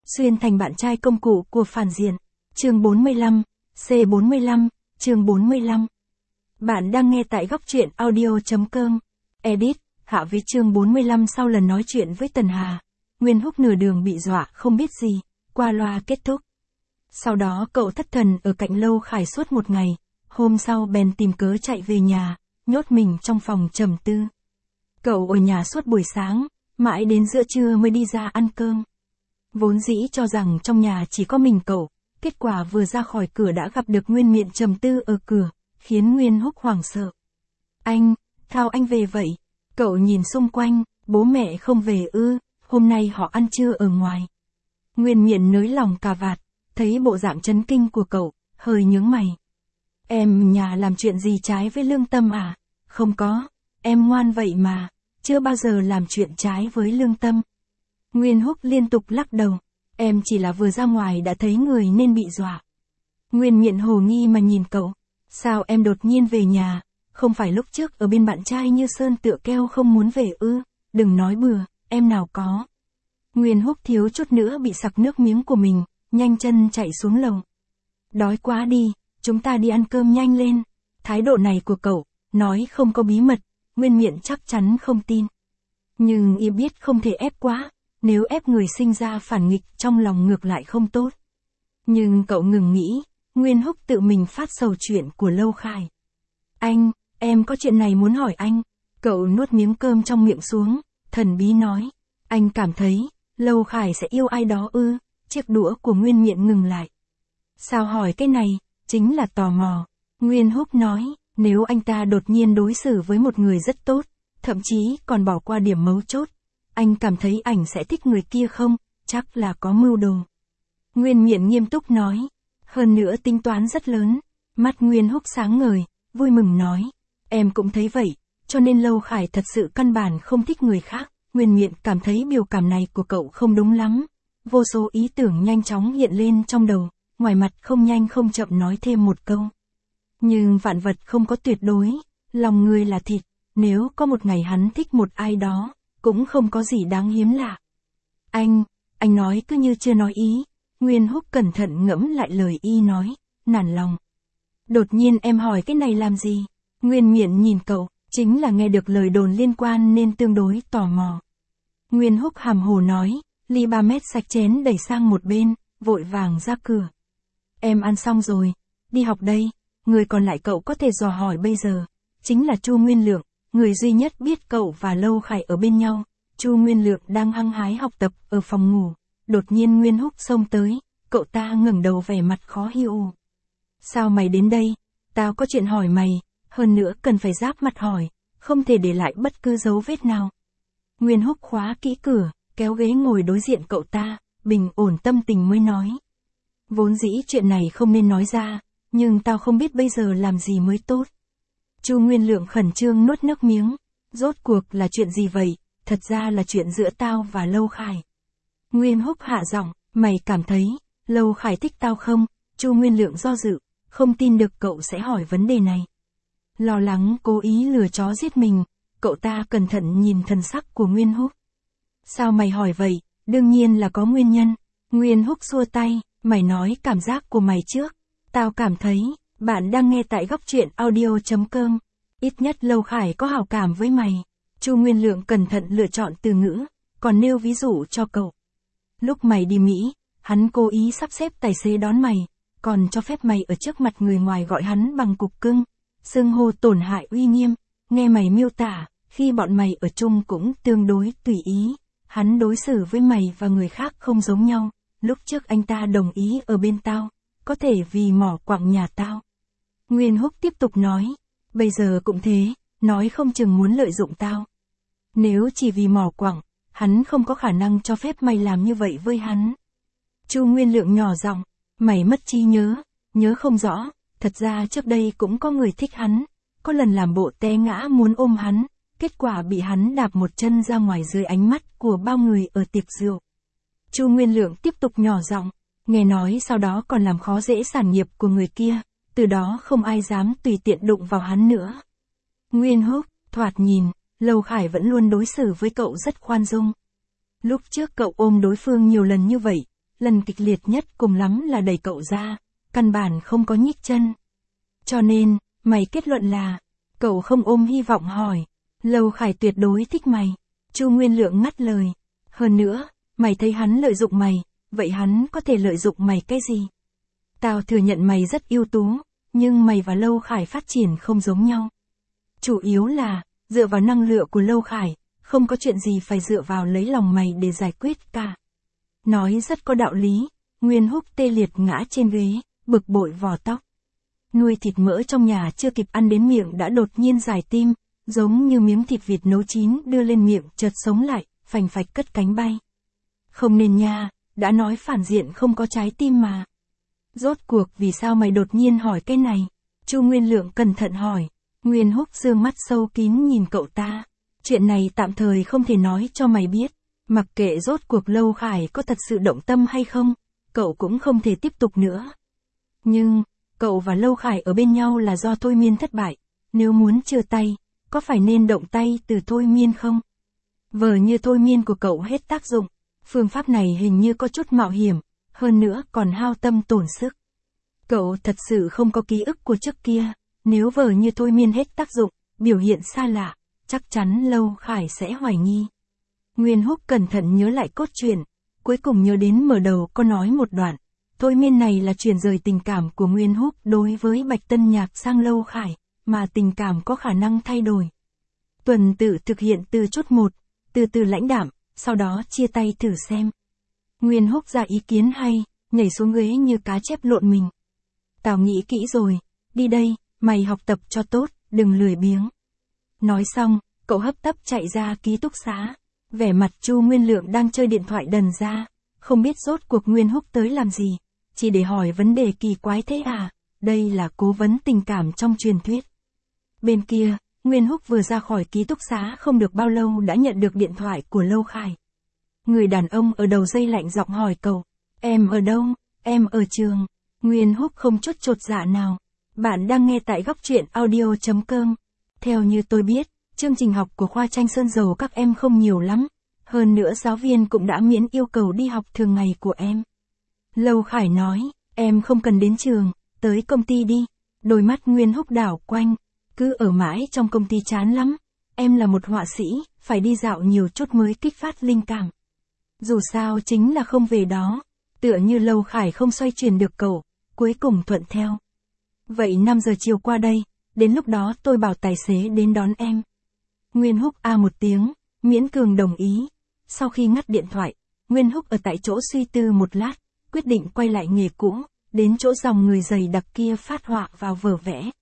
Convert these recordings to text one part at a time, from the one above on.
Xuyên thành bạn trai công cụ của phản diện. Chương 45, C45, chương 45. Bạn đang nghe tại góc truyện audio.com. Edit, Hạ với chương 45 sau lần nói chuyện với Tần Hà. Nguyên Húc nửa đường bị dọa không biết gì, qua loa kết thúc. Sau đó cậu thất thần ở cạnh Lâu Khải suốt một ngày, hôm sau bèn tìm cớ chạy về nhà, nhốt mình trong phòng trầm tư. Cậu ở nhà suốt buổi sáng, mãi đến giữa trưa mới đi ra ăn cơm. Vốn dĩ cho rằng trong nhà chỉ có mình cậu, kết quả vừa ra khỏi cửa đã gặp được Nguyên Miện trầm tư ở cửa, khiến Nguyên Húc hoảng sợ. Thao anh về vậy? Cậu nhìn xung quanh, bố mẹ không về ư, hôm nay họ ăn trưa ở ngoài. Nguyên Miện nới lòng cà vạt, thấy bộ dạng chấn kinh của cậu, hơi nhướng mày. Em nhà làm chuyện gì trái với lương tâm à? Không có, em ngoan vậy mà, chưa bao giờ làm chuyện trái với lương tâm. Nguyên Húc liên tục lắc đầu, em chỉ là vừa ra ngoài đã thấy người nên bị dọa. Nguyên Miện hồ nghi mà nhìn cậu, sao em đột nhiên về nhà, không phải lúc trước ở bên bạn trai như sơn tựa keo không muốn về ư, đừng nói bừa, em nào có. Nguyên Húc thiếu chút nữa bị sặc nước miếng của mình, nhanh chân chạy xuống lầu. Đói quá đi, chúng ta đi ăn cơm nhanh lên. Thái độ này của cậu, nói không có bí mật, Nguyên Miện chắc chắn không tin. Nhưng y biết không thể ép quá, nếu ép người sinh ra phản nghịch trong lòng ngược lại không tốt. Nhưng cậu ngừng nghĩ, Nguyên Húc tự mình phát sầu chuyện của Lâu Khải. Em có chuyện này muốn hỏi anh. Cậu nuốt miếng cơm trong miệng xuống, thần bí nói. Anh cảm thấy, Lâu Khải sẽ yêu ai đó ư? Chiếc đũa của Nguyên Miện ngừng lại. Sao hỏi cái này, chính là tò mò. Nguyên Húc nói, nếu anh ta đột nhiên đối xử với một người rất tốt, thậm chí còn bỏ qua điểm mấu chốt, anh cảm thấy ảnh sẽ thích người kia không? Chắc là có mưu đồ. Nguyên Miện nghiêm túc nói, hơn nữa tính toán rất lớn. Mắt Nguyên Húc sáng ngời, vui mừng nói, em cũng thấy vậy, cho nên Lâu Khải thật sự căn bản không thích người khác. Nguyên Miện cảm thấy biểu cảm này của cậu không đúng lắm. Vô số ý tưởng nhanh chóng hiện lên trong đầu, ngoài mặt không nhanh không chậm nói thêm một câu. Nhưng vạn vật không có tuyệt đối, lòng người là thịt, nếu có một ngày hắn thích một ai đó, cũng không có gì đáng hiếm lạ. Anh nói cứ như chưa nói ý. Nguyên Húc cẩn thận ngẫm lại lời y nói, nản lòng. Đột nhiên em hỏi cái này làm gì? Nguyên Miện nhìn cậu, chính là nghe được lời đồn liên quan nên tương đối tò mò. Nguyên Húc hàm hồ nói, ly 3 mét sạch chén đẩy sang một bên, vội vàng ra cửa. Em ăn xong rồi, đi học đây. Người còn lại cậu có thể dò hỏi bây giờ, chính là Chu Nguyên Lượng, người duy nhất biết cậu và Lâu Khải ở bên nhau. Chu Nguyên Lượng đang hăng hái học tập ở phòng ngủ, đột nhiên Nguyên Húc xông tới, cậu ta ngẩng đầu vẻ mặt khó hiểu. Sao mày đến đây? Tao có chuyện hỏi mày, hơn nữa cần phải giáp mặt hỏi, không thể để lại bất cứ dấu vết nào. Nguyên Húc khóa kỹ cửa, kéo ghế ngồi đối diện cậu ta, bình ổn tâm tình mới nói. Vốn dĩ chuyện này không nên nói ra, nhưng tao không biết bây giờ làm gì mới tốt. Chu Nguyên Lượng khẩn trương nuốt nước miếng, rốt cuộc là chuyện gì vậy? Thật ra là chuyện giữa tao và Lâu Khải. Nguyên Húc hạ giọng, mày cảm thấy, Lâu Khải thích tao không? Chu Nguyên Lượng do dự, không tin được cậu sẽ hỏi vấn đề này. Lo lắng cố ý lừa chó giết mình, cậu ta cẩn thận nhìn thần sắc của Nguyên Húc. Sao mày hỏi vậy? Đương nhiên là có nguyên nhân. Nguyên Húc xua tay, mày nói cảm giác của mày trước. Tao cảm thấy, bạn đang nghe tại góc truyện audio.com. Ít nhất Lâu Khải có hảo cảm với mày. Chu Nguyên Lượng cẩn thận lựa chọn từ ngữ, còn nêu ví dụ cho cậu. Lúc mày đi Mỹ, hắn cố ý sắp xếp tài xế đón mày, còn cho phép mày ở trước mặt người ngoài gọi hắn bằng cục cưng, xưng hô tổn hại uy nghiêm. Nghe mày miêu tả, khi bọn mày ở chung cũng tương đối tùy ý. Hắn đối xử với mày và người khác không giống nhau. Lúc trước anh ta đồng ý ở bên tao, có thể vì mỏ quặng nhà tao. Nguyên Húc tiếp tục nói, bây giờ cũng thế, nói không chừng muốn lợi dụng tao. Nếu chỉ vì mỏ quặng, hắn không có khả năng cho phép mày làm như vậy với hắn. Chu Nguyên Lượng nhỏ giọng, mày mất trí nhớ không rõ, thật ra trước đây cũng có người thích hắn, có lần làm bộ té ngã muốn ôm hắn, kết quả bị hắn đạp một chân ra ngoài dưới ánh mắt của bao người ở tiệc rượu. Chu Nguyên Lượng tiếp tục nhỏ giọng, nghe nói sau đó còn làm khó dễ sản nghiệp của người kia, từ đó không ai dám tùy tiện đụng vào hắn nữa. Nguyên Húc, thoạt nhìn, Lâu Khải vẫn luôn đối xử với cậu rất khoan dung. Lúc trước cậu ôm đối phương nhiều lần như vậy, lần kịch liệt nhất cùng lắm là đẩy cậu ra, căn bản không có nhích chân. Cho nên, mày kết luận là, cậu không ôm hy vọng hỏi, Lâu Khải tuyệt đối thích mày. Chu Nguyên Lượng ngắt lời, hơn nữa, mày thấy hắn lợi dụng mày, vậy hắn có thể lợi dụng mày cái gì? Tao thừa nhận mày rất ưu tú, nhưng mày và Lâu Khải phát triển không giống nhau. Chủ yếu là, dựa vào năng lượng của Lâu Khải, không có chuyện gì phải dựa vào lấy lòng mày để giải quyết cả. Nói rất có đạo lý, Nguyên Húc tê liệt ngã trên ghế, bực bội vò tóc. Nuôi thịt mỡ trong nhà chưa kịp ăn đến miệng đã đột nhiên giải tim, giống như miếng thịt vịt nấu chín đưa lên miệng chợt sống lại, phành phạch cất cánh bay. Không nên nha, đã nói phản diện không có trái tim mà. Rốt cuộc vì sao mày đột nhiên hỏi cái này? Chu Nguyên Lượng cẩn thận hỏi. Nguyên Húc dương mắt sâu kín nhìn cậu ta. Chuyện này tạm thời không thể nói cho mày biết. Mặc kệ rốt cuộc Lâu Khải có thật sự động tâm hay không, cậu cũng không thể tiếp tục nữa. Nhưng, cậu và Lâu Khải ở bên nhau là do thôi miên thất bại. Nếu muốn chia tay, có phải nên động tay từ thôi miên không? Vờ như thôi miên của cậu hết tác dụng. Phương pháp này hình như có chút mạo hiểm, hơn nữa còn hao tâm tổn sức. Cậu thật sự không có ký ức của trước kia, nếu vờ như thôi miên hết tác dụng, biểu hiện xa lạ, chắc chắn Lâu Khải sẽ hoài nghi. Nguyên Húc cẩn thận nhớ lại cốt truyện, cuối cùng nhớ đến mở đầu có nói một đoạn. Thôi miên này là chuyển rời tình cảm của Nguyên Húc đối với Bạch Tân Nhạc sang Lâu Khải, mà tình cảm có khả năng thay đổi. Tuần Tự thực hiện từ chút một, từ từ lãnh đạm, sau đó chia tay thử xem. Nguyên Húc ra ý kiến hay, nhảy xuống ghế như cá chép lộn mình. Tao nghĩ kỹ rồi, đi đây, mày học tập cho tốt, đừng lười biếng. Nói xong, cậu hấp tấp chạy ra ký túc xá. Vẻ mặt Chu Nguyên Lượng đang chơi điện thoại đần ra, không biết rốt cuộc Nguyên Húc tới làm gì, chỉ để hỏi vấn đề kỳ quái thế à, đây là cố vấn tình cảm trong truyền thuyết. Bên kia, Nguyên Húc vừa ra khỏi ký túc xá không được bao lâu đã nhận được điện thoại của Lâu Khải. Người đàn ông ở đầu dây lạnh giọng hỏi cậu, em ở đâu, em ở trường. Nguyên Húc không chút chột dạ nào. Bạn đang nghe tại góc truyện audio.com. Theo như tôi biết, chương trình học của khoa tranh sơn dầu các em không nhiều lắm. Hơn nữa giáo viên cũng đã miễn yêu cầu đi học thường ngày của em. Lâu Khải nói, em không cần đến trường, tới công ty đi. Đôi mắt Nguyên Húc đảo quanh, cứ ở mãi trong công ty chán lắm. Em là một họa sĩ, phải đi dạo nhiều chút mới kích phát linh cảm. Dù sao chính là không về đó. Tựa như Lâu Khải không xoay chuyển được cậu, cuối cùng thuận theo. Vậy 5 giờ chiều qua đây, đến lúc đó tôi bảo tài xế đến đón em. Nguyên Húc một tiếng, miễn cường đồng ý. Sau khi ngắt điện thoại, Nguyên Húc ở tại chỗ suy tư một lát, quyết định quay lại nghề cũ, đến chỗ dòng người dày đặc kia phát họa vào vở vẽ.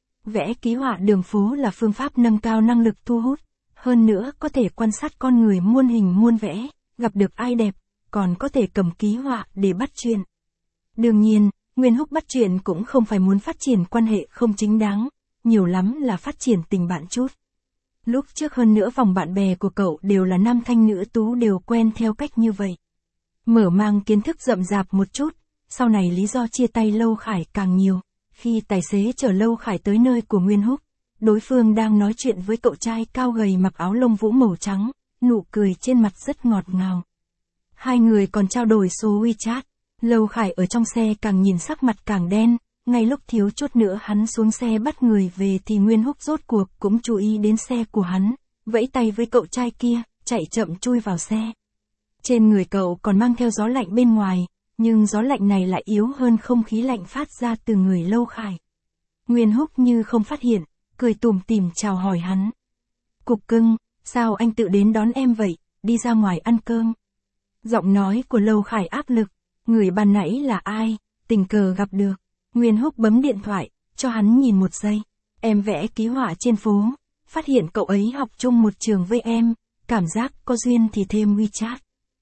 Vẽ ký họa đường phố là phương pháp nâng cao năng lực thu hút, hơn nữa có thể quan sát con người muôn hình muôn vẻ, gặp được ai đẹp, còn có thể cầm ký họa để bắt chuyện. Đương nhiên, Nguyên Húc bắt chuyện cũng không phải muốn phát triển quan hệ không chính đáng, nhiều lắm là phát triển tình bạn chút. Lúc trước hơn nữa vòng bạn bè của cậu đều là nam thanh nữ tú đều quen theo cách như vậy. Mở mang kiến thức rậm rạp một chút, sau này lý do chia tay Lâu Khải càng nhiều. Khi tài xế chở Lâu Khải tới nơi của Nguyên Húc, đối phương đang nói chuyện với cậu trai cao gầy mặc áo lông vũ màu trắng, nụ cười trên mặt rất ngọt ngào. Hai người còn trao đổi số WeChat. Lâu Khải ở trong xe càng nhìn sắc mặt càng đen, ngay lúc thiếu chút nữa hắn xuống xe bắt người về thì Nguyên Húc rốt cuộc cũng chú ý đến xe của hắn, vẫy tay với cậu trai kia, chạy chậm chui vào xe. Trên người cậu còn mang theo gió lạnh bên ngoài, nhưng gió lạnh này lại yếu hơn không khí lạnh phát ra từ người Lâu Khải. Nguyên Húc như không phát hiện, cười tủm tỉm chào hỏi hắn. Cục cưng, sao anh tự đến đón em vậy, đi ra ngoài ăn cơm. Giọng nói của Lâu Khải áp lực, người ban nãy là ai, tình cờ gặp được. Nguyên Húc bấm điện thoại, cho hắn nhìn một giây. Em vẽ ký họa trên phố, phát hiện cậu ấy học chung một trường với em, cảm giác có duyên thì thêm WeChat.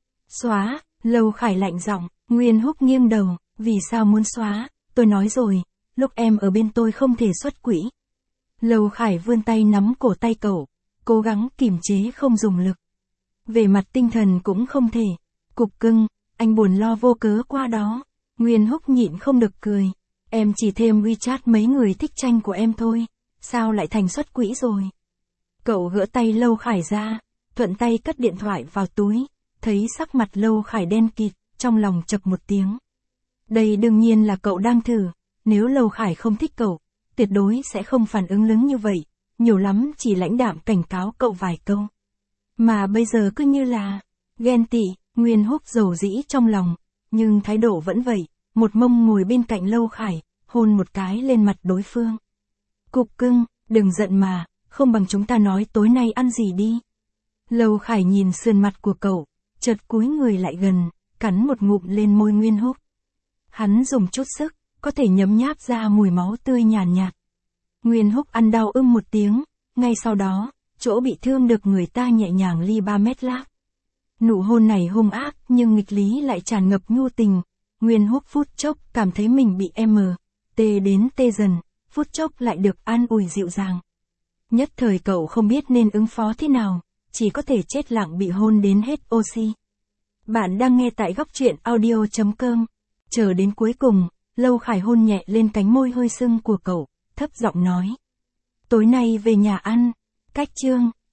Xóa, Lâu Khải lạnh giọng. Nguyên Húc nghiêng đầu, vì sao muốn xóa, tôi nói rồi, lúc em ở bên tôi không thể xuất quỹ. Lâu Khải vươn tay nắm cổ tay cậu, cố gắng kìm chế không dùng lực. Về mặt tinh thần cũng không thể. Cục cưng, anh buồn lo vô cớ qua đó. Nguyên Húc nhịn không được cười. Em chỉ thêm WeChat mấy người thích tranh của em thôi, sao lại thành xuất quỹ rồi. Cậu gỡ tay Lâu Khải ra, thuận tay cất điện thoại vào túi, thấy sắc mặt Lâu Khải đen kịt, trong lòng chậc một tiếng. Đây đương nhiên là cậu đang thử, nếu Lâu Khải không thích cậu, tuyệt đối sẽ không phản ứng lớn như vậy, nhiều lắm chỉ lãnh đạm cảnh cáo cậu vài câu. Mà bây giờ cứ như là ghen tị, Nguyên Húc dầu dĩ trong lòng, nhưng thái độ vẫn vậy, một mông ngồi bên cạnh Lâu Khải, hôn một cái lên mặt đối phương. Cục cưng, đừng giận mà, không bằng chúng ta nói tối nay ăn gì đi. Lâu Khải nhìn sườn mặt của cậu, chợt cúi người lại gần, cắn một ngụm lên môi Nguyên Húc. Hắn dùng chút sức, có thể nhấm nháp ra mùi máu tươi nhàn nhạt. Nguyên Húc ăn đau một tiếng, ngay sau đó, chỗ bị thương được người ta nhẹ nhàng ly 3 mét lác. Nụ hôn này hung ác nhưng nghịch lý lại tràn ngập nhu tình. Nguyên Húc phút chốc cảm thấy mình bị tê đến tê dần, phút chốc lại được an ủi dịu dàng. Nhất thời cậu không biết nên ứng phó thế nào, chỉ có thể chết lặng bị hôn đến hết oxy. Bạn đang nghe tại góc truyện audio.com. Chờ đến cuối cùng, Lâu Khải hôn nhẹ lên cánh môi hơi sưng của cậu, thấp giọng nói. Tối nay về nhà ăn, cách chương.